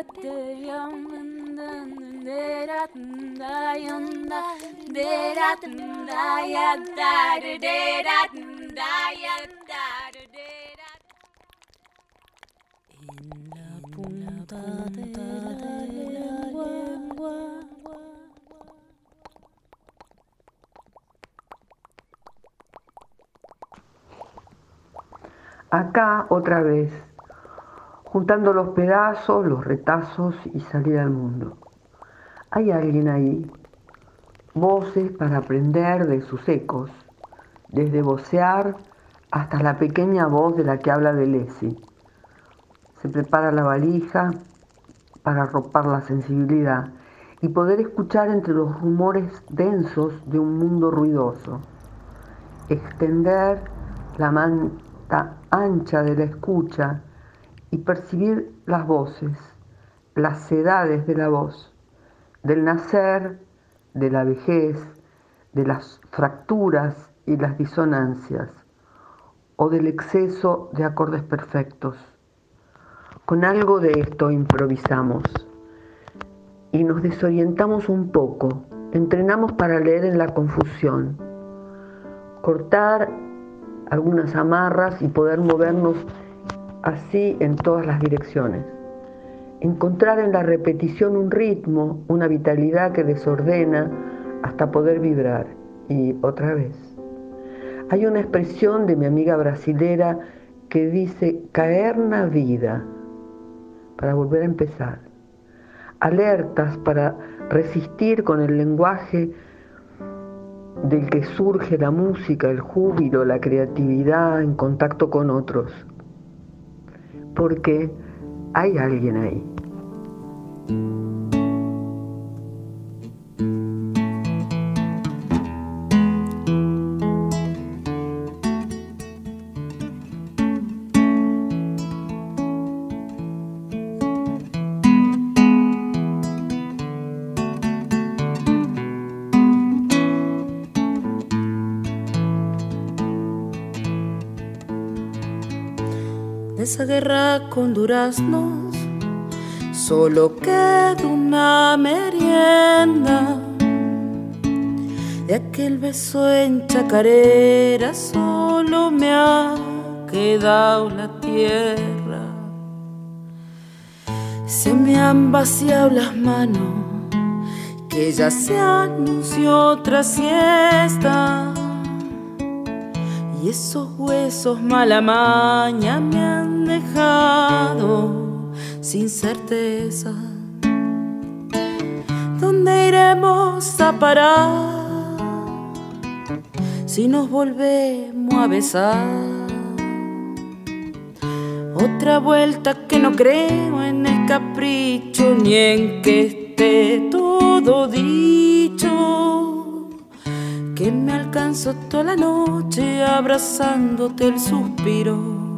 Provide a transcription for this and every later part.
Acá otra vez, juntando los pedazos, los retazos y salir al mundo. ¿Hay alguien ahí? Voces para aprender de sus ecos, desde vocear hasta la pequeña voz de la que habla Deleuze. Se prepara la valija para arropar la sensibilidad y poder escuchar entre los rumores densos de un mundo ruidoso. Extender la manta ancha de la escucha y percibir las voces, las edades de la voz, del nacer, de la vejez, de las fracturas y las disonancias, o del exceso de acordes perfectos. Con algo de esto improvisamos y nos desorientamos un poco, entrenamos para leer en la confusión, cortar algunas amarras y poder movernos así en todas las direcciones. Encontrar en la repetición un ritmo, una vitalidad que desordena hasta poder vibrar. Y otra vez. Hay una expresión de mi amiga brasilera que dice caer na vida, para volver a empezar. Alertas para resistir con el lenguaje del que surge la música, el júbilo, la creatividad en contacto con otros. Porque hay alguien ahí. Esa guerra con duraznos, solo queda una merienda. De aquel beso en chacarera solo me ha quedado la tierra. Se me han vaciado las manos, que ya se anunció otra siesta. Y esos huesos mala maña me han dejado sin certeza. ¿Dónde iremos a parar si nos volvemos a besar? Otra vuelta que no creo en el capricho ni en que esté todo dicho. Que me alcanzo toda la noche abrazándote el suspiro.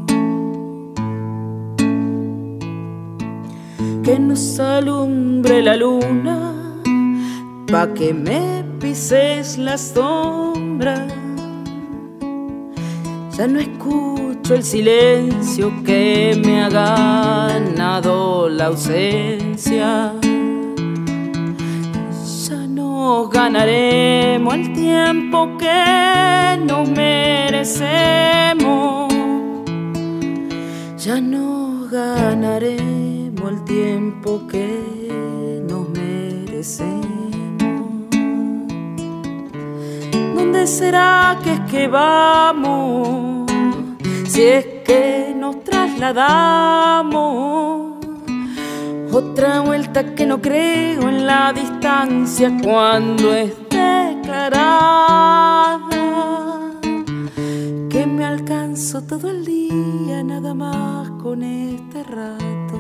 Que nos alumbre la luna pa' que me pises la sombra. Ya no escucho el silencio que me ha ganado la ausencia. Nos ganaremos el tiempo que nos merecemos. Ya nos ganaremos el tiempo que nos merecemos. ¿Dónde será que vamos? Si es que nos trasladamos. Otra vuelta que no creo en la distancia cuando esté declarada. Que me alcanzo todo el día nada más con este rato.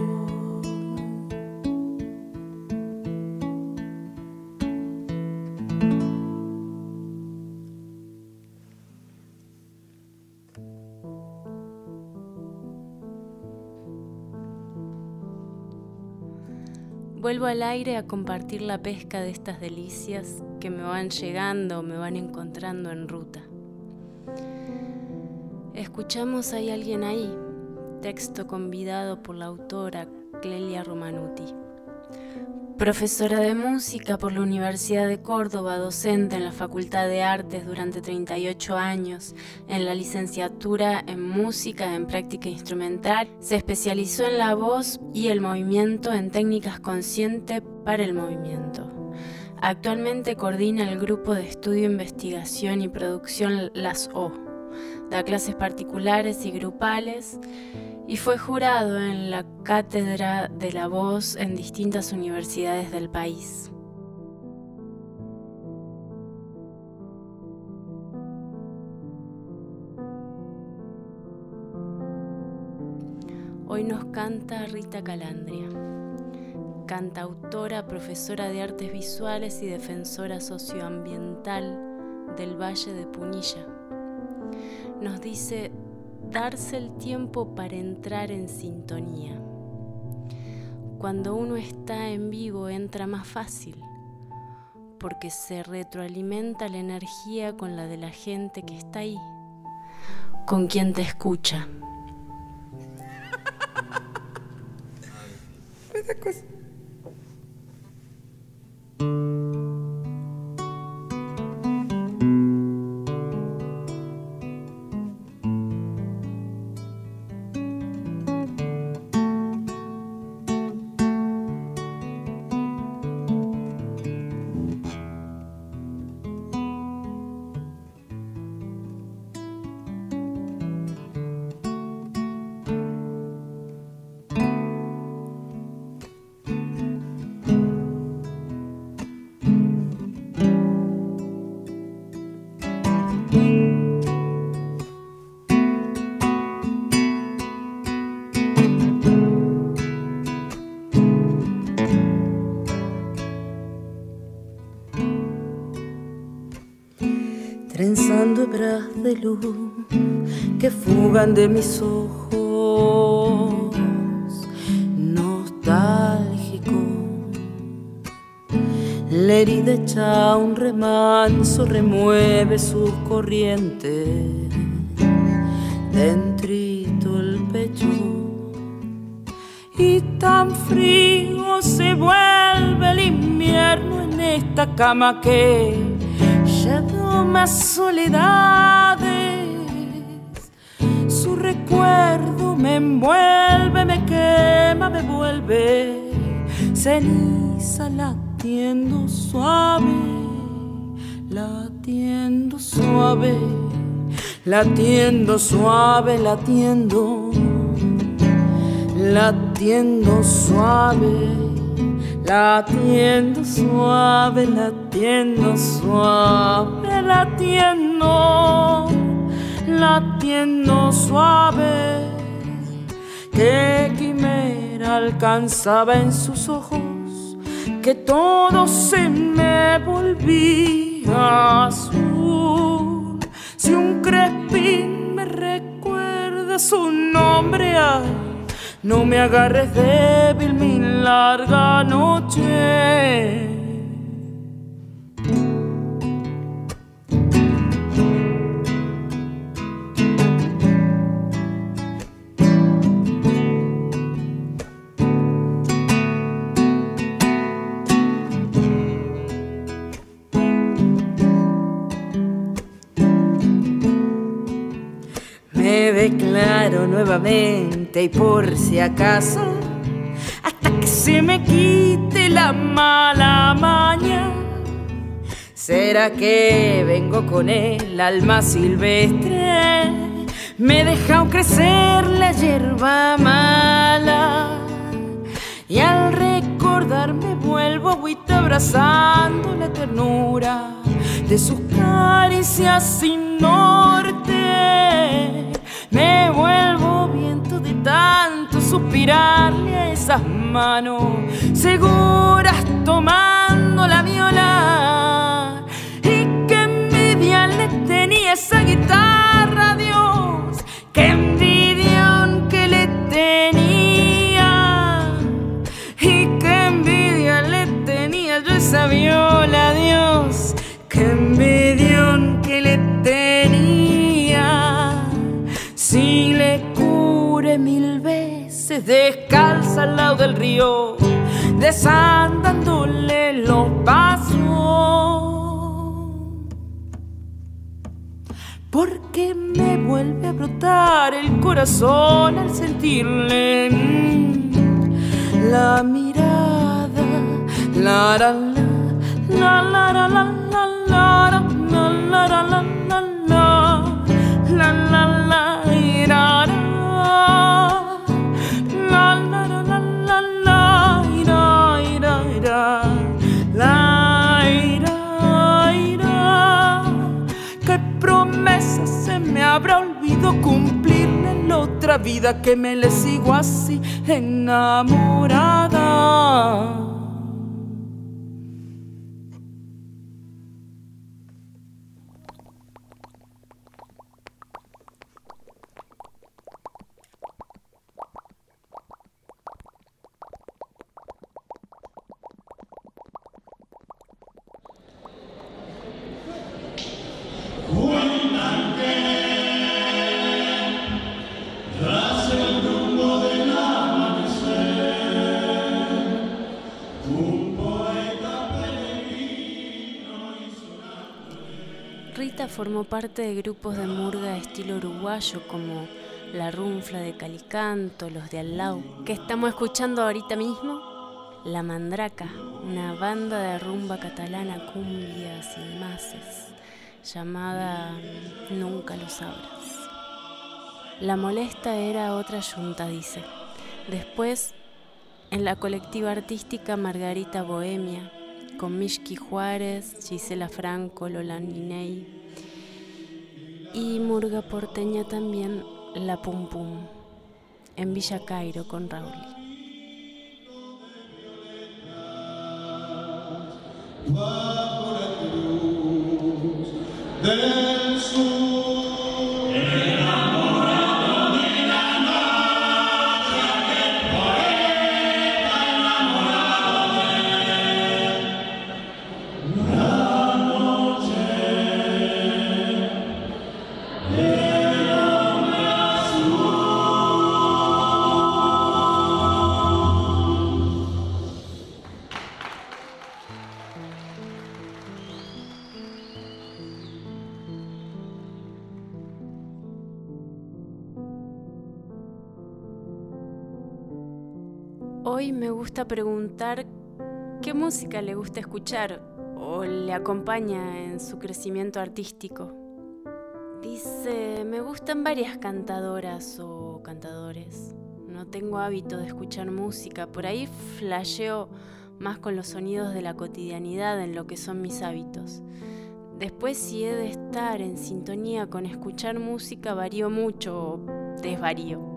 Vuelvo al aire a compartir la pesca de estas delicias que me van llegando o me van encontrando en ruta. Escuchamos Hay alguien ahí, texto convidado por la autora Clelia Romanuti. Profesora de música por la Universidad de Córdoba, docente en la Facultad de Artes durante 38 años, en la licenciatura en música en práctica instrumental, se especializó en la voz y el movimiento en técnicas conscientes para el movimiento. Actualmente coordina el grupo de estudio, investigación y producción Las O. Da clases particulares y grupales y fue jurado en la Cátedra de la Voz en distintas universidades del país. Hoy nos canta Rita Calandria, cantautora, profesora de artes visuales y defensora socioambiental del Valle de Punilla. Nos dice: darse el tiempo para entrar en sintonía. Cuando uno está en vivo entra más fácil, porque se retroalimenta la energía con la de la gente que está ahí, con quien te escucha. Esa cosa. Trenzando hebras de luz que fugan de mis ojos, nostálgico. La herida hecha un remanso remueve sus corrientes, dentrito el pecho. Y tan frío se vuelve el invierno en esta cama que ya toma soledades. Su recuerdo me envuelve, me quema, me vuelve ceniza, latiendo suave, latiendo suave, latiendo suave, latiendo, latiendo suave, latiendo suave, latiendo suave, latiendo, latiendo suave. Qué quimera alcanzaba en sus ojos, que todo se me volvía azul. Si un crespín me recuerda su nombre, ay, no me agarres débil mi larga noche. Me declaro nuevamente y por si acaso, hasta que se me quite la mala maña. ¿Será que vengo con el alma silvestre? Me deja crecer la hierba mala y al recordarme vuelvo agüita abrazando la ternura de sus caricias sin norte. Me vuelvo viento de tanto suspirarle a esas manos seguras tomando la viola. Y qué envidia le tenía esa guitarra a Dios, qué envidión que le tenía. Y qué envidia le tenía yo esa viola a Dios, qué envidión que le tenía. Si le cure 1000 veces veces descalza al lado del río, desandándole los pasos, porque me vuelve a brotar el corazón al sentirle la mirada, la la la la la la la la la la la la la la la ira la la la la la la ira ira la ira. Qué promesa se me habrá olvidado cumplirle en la otra vida, que me le sigo así enamorada. Rita formó parte de grupos de murga de estilo uruguayo como La Runfla de Calicanto, Los de Al Lau, que estamos escuchando ahorita mismo, La Mandraca, una banda de rumba catalana, cumbias y demás, llamada Nunca lo sabrás. La Molesta era otra yunta, dice. Después, en la colectiva artística Margarita Bohemia, con Mishki Juárez, Gisela Franco, Lola Niney, y murga porteña también La Pum Pum, en Villa Cairo con Raúl. Bajo la cruz del sur, enamorado de la noche, aquel poeta enamorado de la noche, el hombre azul. Hoy me gusta preguntar qué música le gusta escuchar o le acompaña en su crecimiento artístico. Dice, me gustan varias cantadoras o cantadores. No tengo hábito de escuchar música, por ahí flasheo más con los sonidos de la cotidianidad en lo que son mis hábitos. Después, si he de estar en sintonía con escuchar música, varío mucho o desvarío.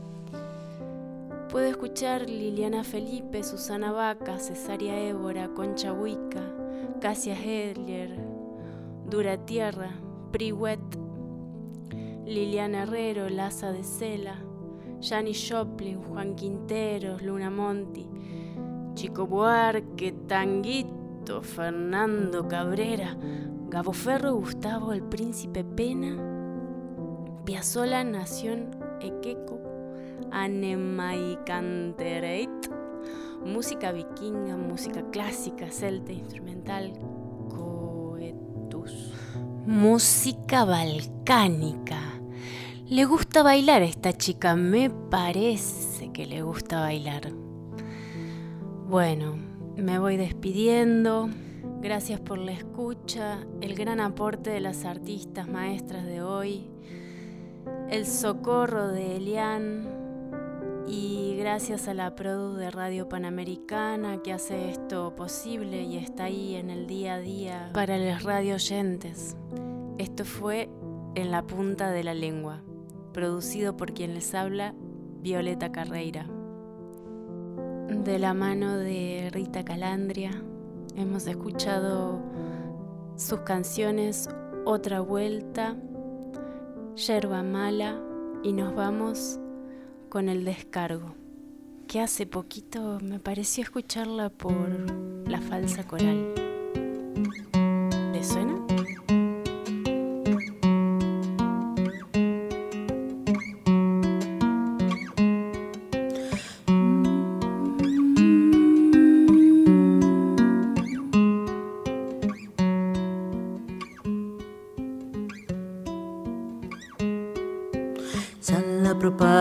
Puedo escuchar Liliana Felipe, Susana Baca, Cesárea Évora, Concha Huica, Cássia Eller, Dura Tierra, Priwet, Liliana Herrero, Laza de Sela, Janis Joplin, Juan Quinteros, Luna Monti, Chico Buarque, Tanguito, Fernando Cabrera, Gabo Ferro, Gustavo el Príncipe Pena, Piazzolla, Nación Equeco, Annemai Cantereit, música vikinga, música clásica, celta, instrumental, coetus, música balcánica. Le gusta bailar a esta chica, me parece que le gusta bailar. Bueno, me voy despidiendo. Gracias por la escucha, el gran aporte de las artistas maestras de hoy, el socorro de Elian, y gracias a la produ de Radio Panamericana que hace esto posible y está ahí en el día a día para los radio oyentes. Esto fue En la Punta de la Lengua, producido por quien les habla, Violeta Carreira. De la mano de Rita Calandria hemos escuchado sus canciones Otra Vuelta, Yerba Mala, y nos vamos con El Descargo, que hace poquito me pareció escucharla por La Falsa Coral. ¿Les suena?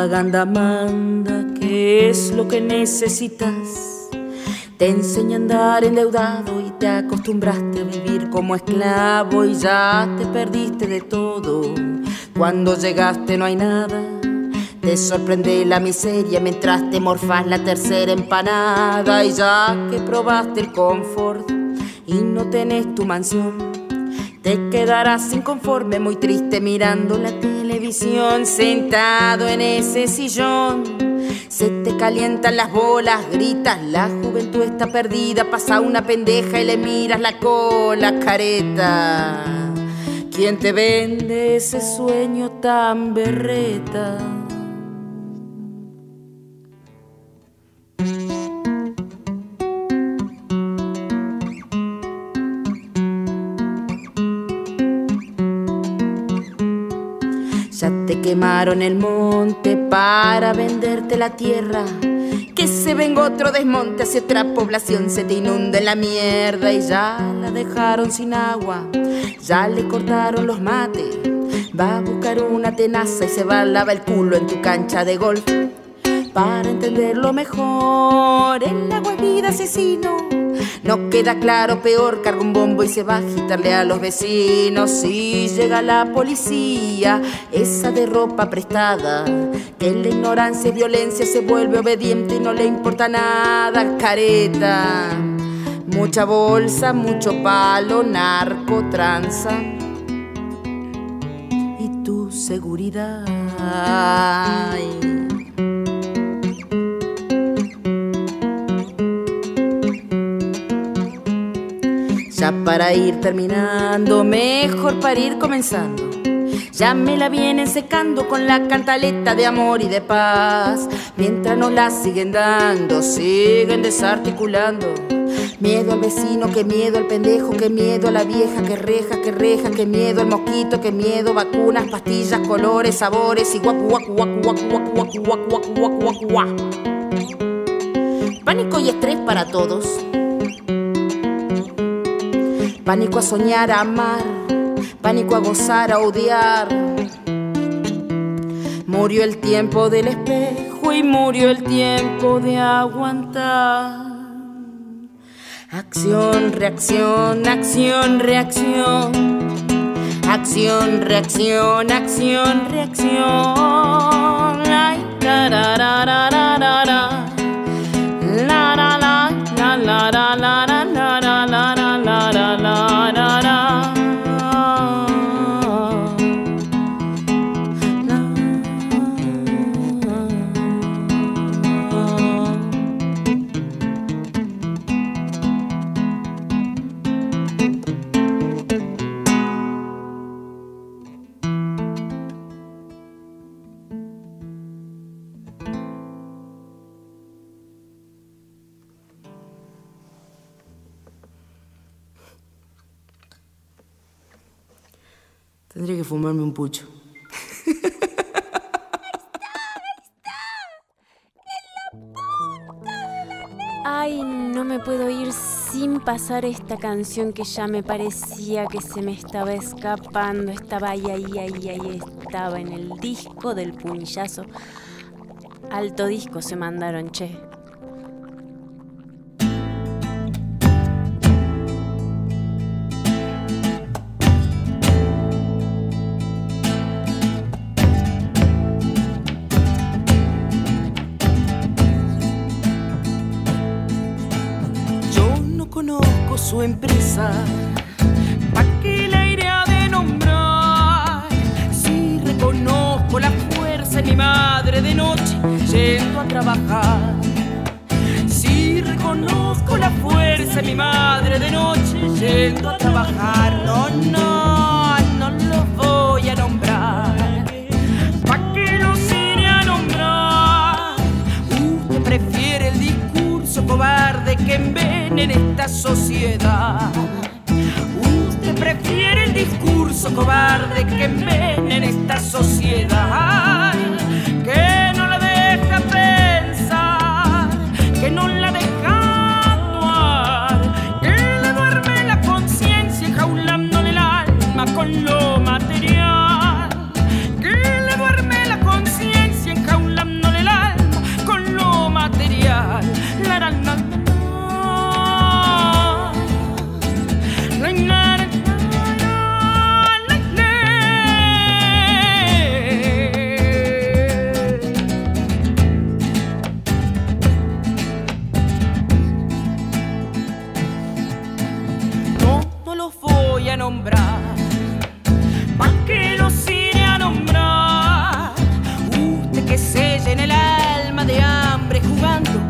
propaganda manda qué es lo que necesitas. Te enseña a andar endeudado y te acostumbraste a vivir como esclavo y ya te perdiste de todo. Cuando llegaste no hay nada. Te sorprende la miseria mientras te morfas la tercera empanada. Y ya que probaste el confort y no tenés tu mansión, te quedarás inconforme, muy triste mirando la televisión. Sentado en ese sillón, se te calientan las bolas, gritas, la juventud está perdida. Pasa una pendeja y le miras la cola, careta. ¿Quién te vende ese sueño tan berreta? Ya te quemaron el monte para venderte la tierra. Que se venga otro desmonte hacia otra población, se te inunda en la mierda y ya la dejaron sin agua. Ya le cortaron los mates, va a buscar una tenaza y se va a lavar el culo en tu cancha de golf. Para entenderlo mejor, el agua es vida, asesino. No queda claro, peor, carga un bombo y se va a agitarle a los vecinos. Si llega la policía, esa de ropa prestada, que en la ignorancia y violencia se vuelve obediente y no le importa nada, careta. Mucha bolsa, mucho palo, narco, tranza y tu seguridad. Ya para ir terminando, mejor para ir comenzando. Ya me la vienen secando con la cantaleta de amor y de paz. Mientras nos la siguen dando, siguen desarticulando. Miedo al vecino, que miedo al pendejo, que miedo a la vieja, que reja, que miedo al mosquito, que miedo, vacunas, pastillas, colores, sabores y guacu, guacu, guacu, guacu, guacu, guacu, guacu, guacu, guacu, guacu, guacu. Pánico y estrés para todos. Pánico a soñar, a amar, pánico a gozar, a odiar. Murió el tiempo del espejo y murió el tiempo de aguantar. Acción, reacción, acción, reacción. Acción, reacción, acción, reacción. Ay, la la la la la la la. La la la la la la la la la la la la la la la. Tendría que fumarme un pucho. Ay, no me puedo ir sin pasar esta canción que ya me parecía que se me estaba escapando. Estaba ahí, estaba en el disco del Punillazo. Alto disco se mandaron, che. Su empresa, ¿pa' qué la iré a de nombrar? Si reconozco la fuerza en mi madre de noche yendo a trabajar. Si reconozco la fuerza en mi madre de noche yendo a trabajar. No, no, no los voy a nombrar. ¿Pa' qué los iré a nombrar? Usted prefiere el discurso cobarde que envenena esta sociedad. Usted prefiere el discurso cobarde que envenena esta sociedad, que no la deja pensar, que no la deja actuar, que le duerme la conciencia enjaulándole el alma con lo material, que le duerme la conciencia enjaulándole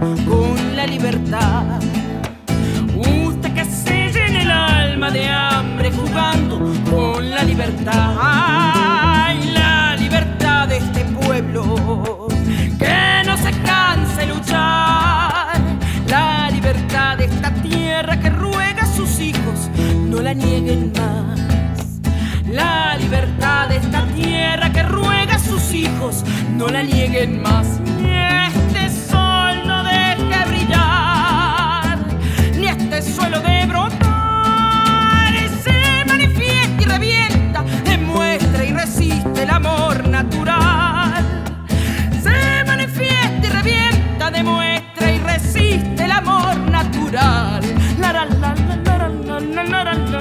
con la libertad. Usted que se llena el alma de hambre jugando con la libertad. Ay, la libertad de este pueblo que no se canse de luchar. La libertad de esta tierra que ruega a sus hijos no la nieguen más. La libertad de esta tierra que ruega a sus hijos no la nieguen más. Ni este sol no deje brillar, ni este suelo de brotar. Se manifiesta y revienta, demuestra y resiste el amor natural. Se manifiesta y revienta, demuestra y resiste el amor natural. La la la la la la la la la la.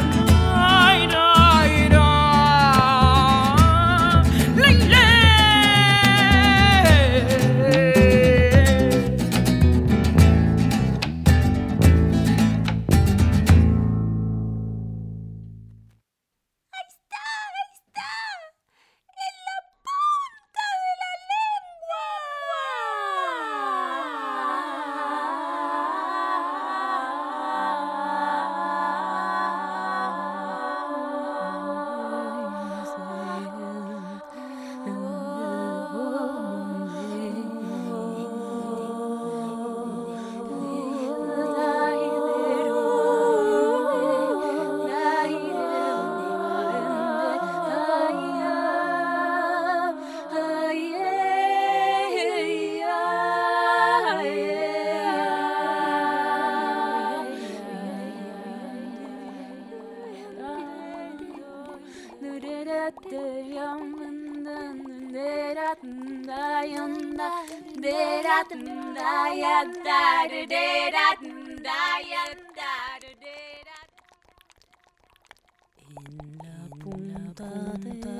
En la punta de